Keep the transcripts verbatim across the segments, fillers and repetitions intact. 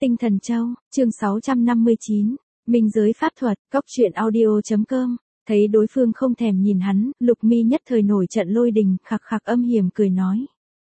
Tinh Thần Châu, chương sáu trăm năm mươi chín, Minh giới pháp thuật, góc truyện audio.com, thấy đối phương không thèm nhìn hắn, Lục Mi nhất thời nổi trận lôi đình, khặc khặc âm hiểm cười nói.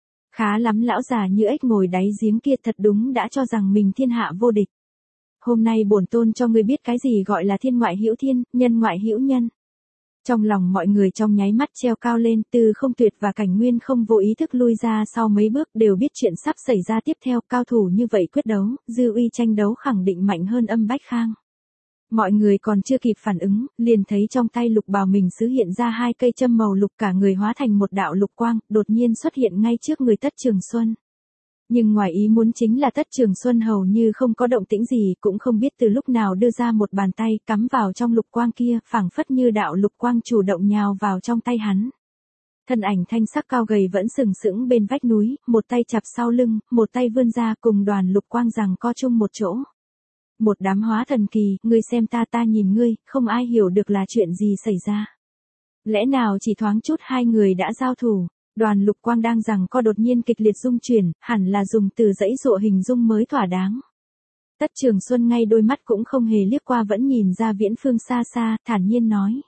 Khá lắm lão già như ếch ngồi đáy giếng kia thật đúng đã cho rằng mình thiên hạ vô địch. Hôm nay bổn tôn cho ngươi biết cái gì gọi là thiên ngoại hữu thiên, nhân ngoại hữu nhân. Trong lòng mọi người trong nháy mắt treo cao lên, Từ Không Tuyệt và Cảnh Nguyên không vô ý thức lui ra sau mấy bước, đều biết chuyện sắp xảy ra tiếp theo, cao thủ như vậy quyết đấu, dư uy tranh đấu khẳng định mạnh hơn Âm Bách Khang. Mọi người còn chưa kịp phản ứng, liền thấy trong tay Lục Bào Mình Sứ hiện ra hai cây châm màu lục, cả người hóa thành một đạo lục quang, đột nhiên xuất hiện ngay trước người Tất Trường Xuân. Nhưng ngoài ý muốn chính là Tất Trường Xuân hầu như không có động tĩnh gì, cũng không biết từ lúc nào đưa ra một bàn tay cắm vào trong lục quang kia, phảng phất như đạo lục quang chủ động nhào vào trong tay hắn. Thân ảnh thanh sắc cao gầy vẫn sừng sững bên vách núi, một tay chặp sau lưng, một tay vươn ra cùng đoàn lục quang giằng co chung một chỗ. Một đám hóa thần kỳ, ngươi xem ta ta nhìn ngươi, không ai hiểu được là chuyện gì xảy ra. Lẽ nào chỉ thoáng chút hai người đã giao thủ? Đoàn lục quang đang giằng co đột nhiên kịch liệt rung chuyển, hẳn là dùng từ dãy dụa hình dung mới thỏa đáng. Tất Trường Xuân ngay đôi mắt cũng không hề liếc qua vẫn nhìn ra viễn phương xa xa, thản nhiên nói.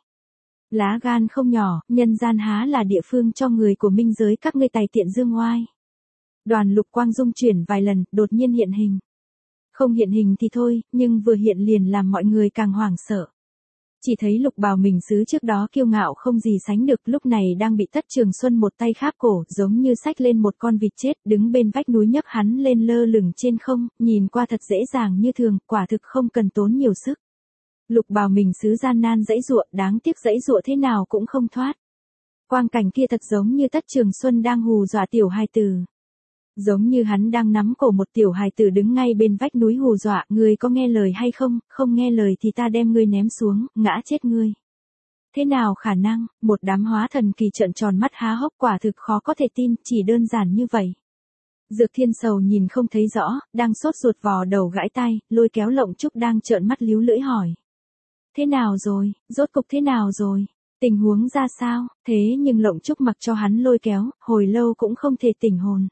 Lá gan không nhỏ, nhân gian há là địa phương cho người của minh giới các ngươi tài tiện dương oai. Đoàn lục quang rung chuyển vài lần, đột nhiên hiện hình. Không hiện hình thì thôi, nhưng vừa hiện liền làm mọi người càng hoảng sợ. Chỉ thấy Lục Bào Mình Sứ trước đó kiêu ngạo không gì sánh được, lúc này đang bị Tất Trường Xuân một tay kháp cổ, giống như xách lên một con vịt chết, đứng bên vách núi nhấc hắn lên lơ lửng trên không, nhìn qua thật dễ dàng như thường, quả thực không cần tốn nhiều sức. Lục Bào Mình Sứ gian nan dãy dụa, đáng tiếc dãy dụa thế nào cũng không thoát. Quang cảnh kia thật giống như Tất Trường Xuân đang hù dọa tiểu hài tử. Giống như hắn đang nắm cổ một tiểu hài tử đứng ngay bên vách núi hù dọa, ngươi có nghe lời hay không, không nghe lời thì ta đem ngươi ném xuống, ngã chết ngươi. Thế nào khả năng, một đám hóa thần kỳ trợn tròn mắt há hốc, quả thực khó có thể tin, chỉ đơn giản như vậy. Dược Thiên Sầu nhìn không thấy rõ, đang sốt ruột vò đầu gãi tai, lôi kéo Lộng Trúc đang trợn mắt líu lưỡi hỏi. Thế nào rồi, rốt cục thế nào rồi, tình huống ra sao, thế nhưng Lộng Trúc mặc cho hắn lôi kéo, hồi lâu cũng không thể tỉnh hồn.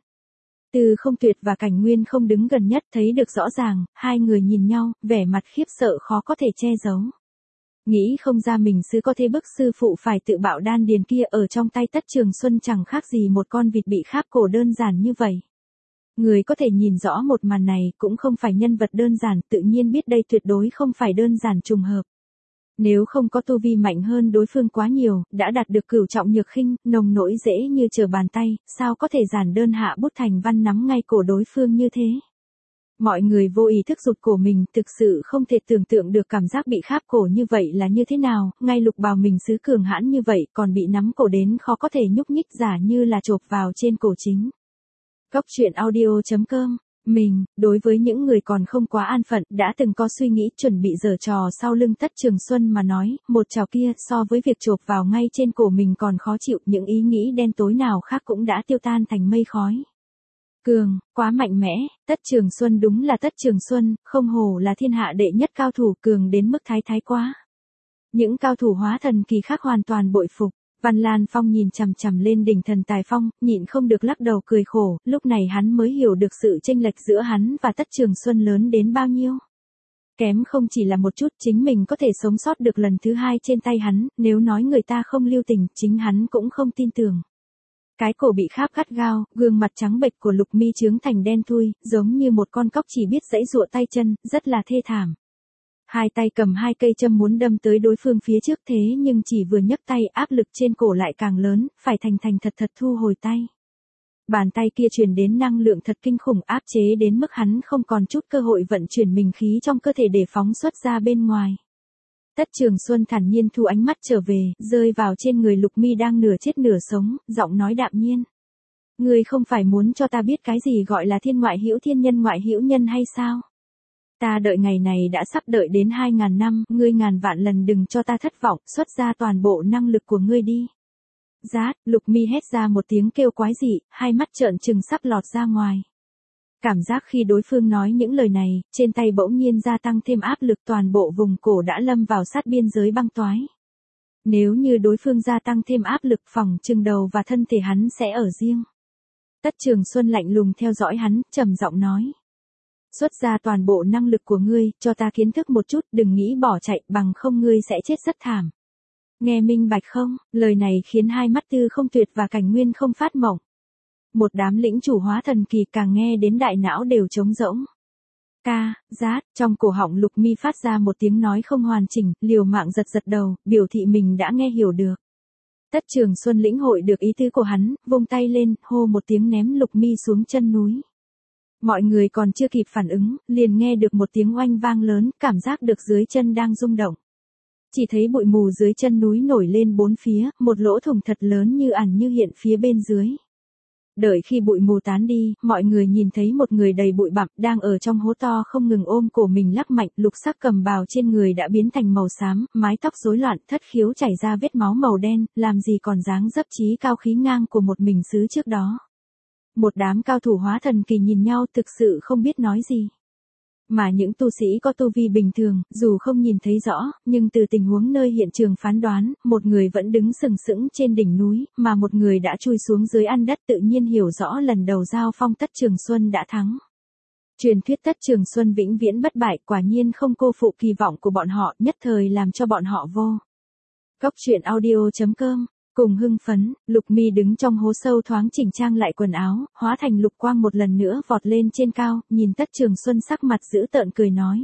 Từ Không Tuyệt và Cảnh Nguyên không đứng gần nhất thấy được rõ ràng, hai người nhìn nhau, vẻ mặt khiếp sợ khó có thể che giấu. Nghĩ không ra mình sứ có thế bức sư phụ phải tự bạo đan điền kia ở trong tay Tất Trường Xuân chẳng khác gì một con vịt bị kháp cổ đơn giản như vậy. Người có thể nhìn rõ một màn này cũng không phải nhân vật đơn giản, tự nhiên biết đây tuyệt đối không phải đơn giản trùng hợp. Nếu không có tu vi mạnh hơn đối phương quá nhiều, đã đạt được cửu trọng nhược khinh, nồng nỗi dễ như trở bàn tay, sao có thể giản đơn hạ bút thành văn nắm ngay cổ đối phương như thế. Mọi người vô ý thức rụt cổ mình, thực sự không thể tưởng tượng được cảm giác bị kháp cổ như vậy là như thế nào, ngay Lục Bào Mình Sứ cường hãn như vậy còn bị nắm cổ đến khó có thể nhúc nhích, giả như là chộp vào trên cổ chính. Góc truyện audio.com. Mình, đối với những người còn không quá an phận, đã từng có suy nghĩ chuẩn bị giở trò sau lưng Tất Trường Xuân mà nói, một chảo kia so với việc chộp vào ngay trên cổ mình còn khó chịu, những ý nghĩ đen tối nào khác cũng đã tiêu tan thành mây khói. Cường, quá mạnh mẽ, Tất Trường Xuân đúng là Tất Trường Xuân, không hổ là thiên hạ đệ nhất cao thủ, cường đến mức thái thái quá. Những cao thủ hóa thần kỳ khác hoàn toàn bội phục. Văn Lan Phong nhìn chằm chằm lên đỉnh thần tài phong, nhịn không được lắc đầu cười khổ, lúc này hắn mới hiểu được sự chênh lệch giữa hắn và Tất Trường Xuân lớn đến bao nhiêu. Kém không chỉ là một chút, chính mình có thể sống sót được lần thứ hai trên tay hắn, nếu nói người ta không lưu tình, chính hắn cũng không tin tưởng. Cái cổ bị kháp gắt gao, gương mặt trắng bệch của Lục Mi trướng thành đen thui, giống như một con cóc chỉ biết giãy giụa tay chân, rất là thê thảm. Hai tay cầm hai cây châm muốn đâm tới đối phương phía trước, thế nhưng chỉ vừa nhấc tay áp lực trên cổ lại càng lớn, phải thành thành thật thật thu hồi tay. Bàn tay kia truyền đến năng lượng thật kinh khủng, áp chế đến mức hắn không còn chút cơ hội vận chuyển mình khí trong cơ thể để phóng xuất ra bên ngoài. Tất Trường Xuân thản nhiên thu ánh mắt trở về, rơi vào trên người Lục Mi đang nửa chết nửa sống, giọng nói đạm nhiên. Ngươi không phải muốn cho ta biết cái gì gọi là thiên ngoại hữu thiên nhân ngoại hữu nhân hay sao? Ta đợi ngày này đã sắp đợi đến hai ngàn năm, ngươi ngàn vạn lần đừng cho ta thất vọng, xuất ra toàn bộ năng lực của ngươi đi. Rát, Lục Mi hét ra một tiếng kêu quái dị, hai mắt trợn trừng sắp lọt ra ngoài. Cảm giác khi đối phương nói những lời này, trên tay bỗng nhiên gia tăng thêm áp lực, toàn bộ vùng cổ đã lâm vào sát biên giới băng toái. Nếu như đối phương gia tăng thêm áp lực, phỏng chừng đầu và thân thể hắn sẽ ở riêng. Tất Trường Xuân lạnh lùng theo dõi hắn, trầm giọng nói. Xuất ra toàn bộ năng lực của ngươi, cho ta kiến thức một chút, đừng nghĩ bỏ chạy, bằng không ngươi sẽ chết rất thảm. Nghe minh bạch không? Lời này khiến hai mắt Tư Không Tuyệt và Cảnh Nguyên không phát mộng. Một đám lĩnh chủ hóa thần kỳ càng nghe đến đại não đều trống rỗng. Ca, rát, trong cổ họng Lục Mi phát ra một tiếng nói không hoàn chỉnh, liều mạng giật giật đầu, biểu thị mình đã nghe hiểu được. Tất Trường Xuân lĩnh hội được ý tứ của hắn, vung tay lên, hô một tiếng ném Lục Mi xuống chân núi. Mọi người còn chưa kịp phản ứng, liền nghe được một tiếng oanh vang lớn, cảm giác được dưới chân đang rung động. Chỉ thấy bụi mù dưới chân núi nổi lên bốn phía, một lỗ thủng thật lớn như ẩn như hiện phía bên dưới. Đợi khi bụi mù tán đi, mọi người nhìn thấy một người đầy bụi bặm đang ở trong hố to không ngừng ôm cổ mình lắc mạnh, lục sắc cầm bào trên người đã biến thành màu xám, mái tóc rối loạn, thất khiếu chảy ra vết máu màu đen, làm gì còn dáng dấp trí cao khí ngang của một mình sứ trước đó. Một đám cao thủ hóa thần kỳ nhìn nhau thực sự không biết nói gì. Mà những tu sĩ có tu vi bình thường, dù không nhìn thấy rõ, nhưng từ tình huống nơi hiện trường phán đoán, một người vẫn đứng sừng sững trên đỉnh núi, mà một người đã chui xuống dưới ăn đất tự nhiên hiểu rõ lần đầu giao phong Tất Trường Xuân đã thắng. Truyền thuyết Tất Trường Xuân vĩnh viễn bất bại quả nhiên không cô phụ kỳ vọng của bọn họ, nhất thời làm cho bọn họ vô. Cốc truyện audio chấm com Cùng hưng phấn, Lục Mi đứng trong hố sâu thoáng chỉnh trang lại quần áo, hóa thành lục quang một lần nữa vọt lên trên cao, nhìn Tất Trường Xuân sắc mặt dữ tợn cười nói.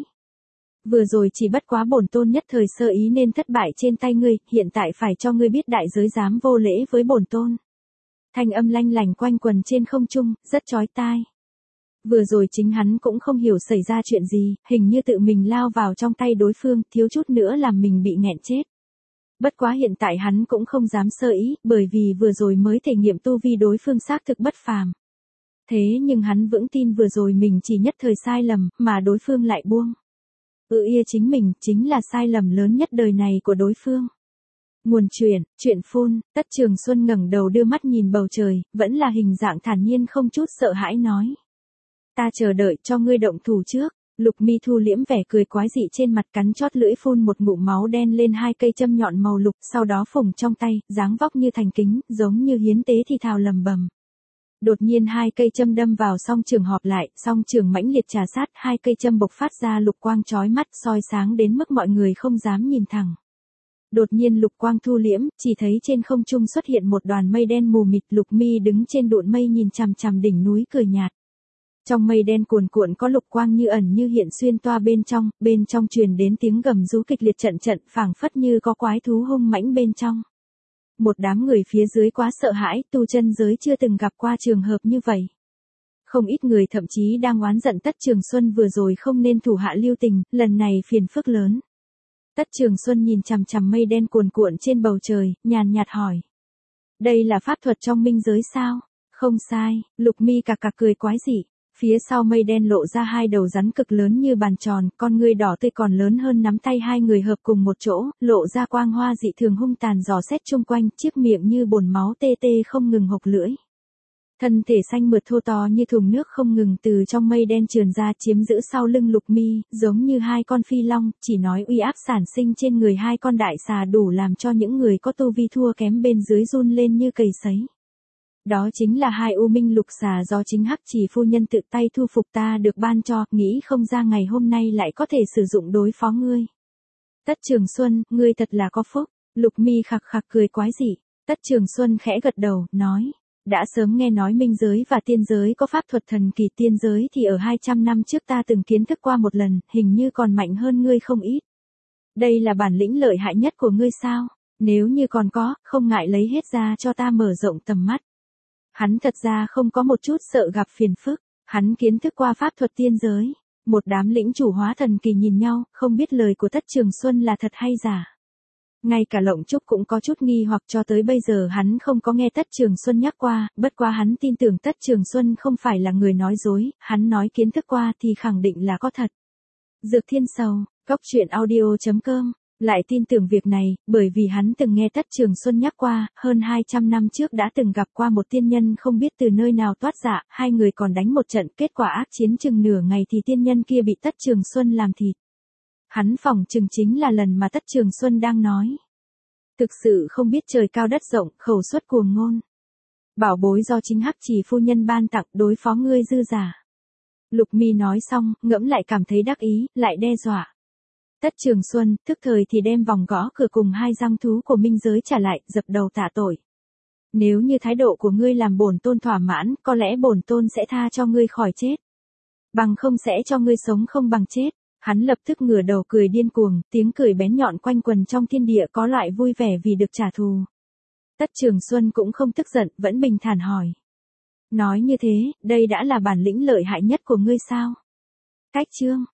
Vừa rồi chỉ bất quá bổn tôn nhất thời sơ ý nên thất bại trên tay ngươi, hiện tại phải cho ngươi biết đại giới dám vô lễ với bổn tôn. Thanh âm lanh lành quanh quần trên không trung, rất chói tai. Vừa rồi chính hắn cũng không hiểu xảy ra chuyện gì, hình như tự mình lao vào trong tay đối phương, thiếu chút nữa làm mình bị nghẹn chết. Bất quá hiện tại hắn cũng không dám sơ ý, bởi vì vừa rồi mới thể nghiệm tu vi đối phương xác thực bất phàm. Thế nhưng hắn vững tin vừa rồi mình chỉ nhất thời sai lầm, mà đối phương lại buông. Ừ ia chính mình, chính là sai lầm lớn nhất đời này của đối phương. Nguồn truyện, truyện phun, Tất Trường Xuân ngẩng đầu đưa mắt nhìn bầu trời, vẫn là hình dạng thản nhiên không chút sợ hãi nói. Ta chờ đợi cho ngươi động thủ trước. Lục Mi thu liễm vẻ cười quái dị trên mặt, cắn chót lưỡi phun một ngụm máu đen lên hai cây châm nhọn màu lục, sau đó phủng trong tay, dáng vóc như thành kính, giống như hiến tế thì thào lầm bầm. Đột nhiên hai cây châm đâm vào song trường họp lại, song trường mãnh liệt trà sát, hai cây châm bộc phát ra lục quang chói mắt, soi sáng đến mức mọi người không dám nhìn thẳng. Đột nhiên lục quang thu liễm, chỉ thấy trên không trung xuất hiện một đoàn mây đen mù mịt, Lục Mi đứng trên đụn mây nhìn chằm chằm đỉnh núi cười nhạt. Trong mây đen cuồn cuộn có lục quang như ẩn như hiện xuyên toa bên trong, bên trong truyền đến tiếng gầm rú kịch liệt trận trận, phảng phất như có quái thú hung mãnh bên trong. Một đám người phía dưới quá sợ hãi, tu chân giới chưa từng gặp qua trường hợp như vậy. Không ít người thậm chí đang oán giận Tất Trường Xuân vừa rồi không nên thủ hạ lưu tình, lần này phiền phức lớn. Tất Trường Xuân nhìn chằm chằm mây đen cuồn cuộn trên bầu trời, nhàn nhạt hỏi. Đây là pháp thuật trong minh giới sao? Không sai, Lục Mi cặc cặc cười quái dị. Phía sau mây đen lộ ra hai đầu rắn cực lớn như bàn tròn, con ngươi đỏ tươi còn lớn hơn nắm tay hai người hợp cùng một chỗ, lộ ra quang hoa dị thường hung tàn dò xét chung quanh, chiếc miệng như bồn máu tê tê không ngừng hộc lưỡi. Thân thể xanh mượt thô to như thùng nước không ngừng từ trong mây đen trườn ra chiếm giữ sau lưng Lục Mi, giống như hai con phi long, chỉ nói uy áp sản sinh trên người hai con đại xà đủ làm cho những người có tu vi thua kém bên dưới run lên như cầy sấy. Đó chính là hai u minh lục xà do chính Hắc Chỉ phu nhân tự tay thu phục ta được ban cho, nghĩ không ra ngày hôm nay lại có thể sử dụng đối phó ngươi. Tất Trường Xuân, ngươi thật là có phúc. Lục Mi khặc khặc cười quái dị. Tất Trường Xuân khẽ gật đầu, nói. Đã sớm nghe nói minh giới và tiên giới có pháp thuật thần kỳ, tiên giới thì ở hai trăm năm trước ta từng kiến thức qua một lần, hình như còn mạnh hơn ngươi không ít. Đây là bản lĩnh lợi hại nhất của ngươi sao? Nếu như còn có, không ngại lấy hết ra cho ta mở rộng tầm mắt. Hắn thật ra không có một chút sợ gặp phiền phức, hắn kiến thức qua pháp thuật tiên giới. Một đám lĩnh chủ hóa thần kỳ nhìn nhau, không biết lời của Tất Trường Xuân là thật hay giả. Ngay cả Lộng Trúc cũng có chút nghi hoặc, cho tới bây giờ hắn không có nghe Tất Trường Xuân nhắc qua, bất quá hắn tin tưởng Tất Trường Xuân không phải là người nói dối, hắn nói kiến thức qua thì khẳng định là có thật. Dược Thiên Sầu, Cốc truyện audio chấm com lại tin tưởng việc này, bởi vì hắn từng nghe Tất Trường Xuân nhắc qua, hơn hai trăm năm trước đã từng gặp qua một tiên nhân không biết từ nơi nào toát dạ, hai người còn đánh một trận, kết quả ác chiến chừng nửa ngày thì tiên nhân kia bị Tất Trường Xuân làm thịt. Hắn phỏng chừng chính là lần mà Tất Trường Xuân đang nói. Thực sự không biết trời cao đất rộng, khẩu suất cuồng ngôn. Bảo bối do chính Hắc Chỉ phu nhân ban tặng đối phó ngươi dư giả. Lục Mi nói xong, ngẫm lại cảm thấy đắc ý, lại đe dọa. Tất Trường Xuân, tức thời thì đem vòng gõ cửa cùng hai giang thú của minh giới trả lại, dập đầu tạ tội. Nếu như thái độ của ngươi làm bổn tôn thỏa mãn, có lẽ bổn tôn sẽ tha cho ngươi khỏi chết. Bằng không sẽ cho ngươi sống không bằng chết. Hắn lập tức ngửa đầu cười điên cuồng, tiếng cười bén nhọn quanh quần trong thiên địa có loại vui vẻ vì được trả thù. Tất Trường Xuân cũng không tức giận, vẫn bình thản hỏi. Nói như thế, đây đã là bản lĩnh lợi hại nhất của ngươi sao? Cách chương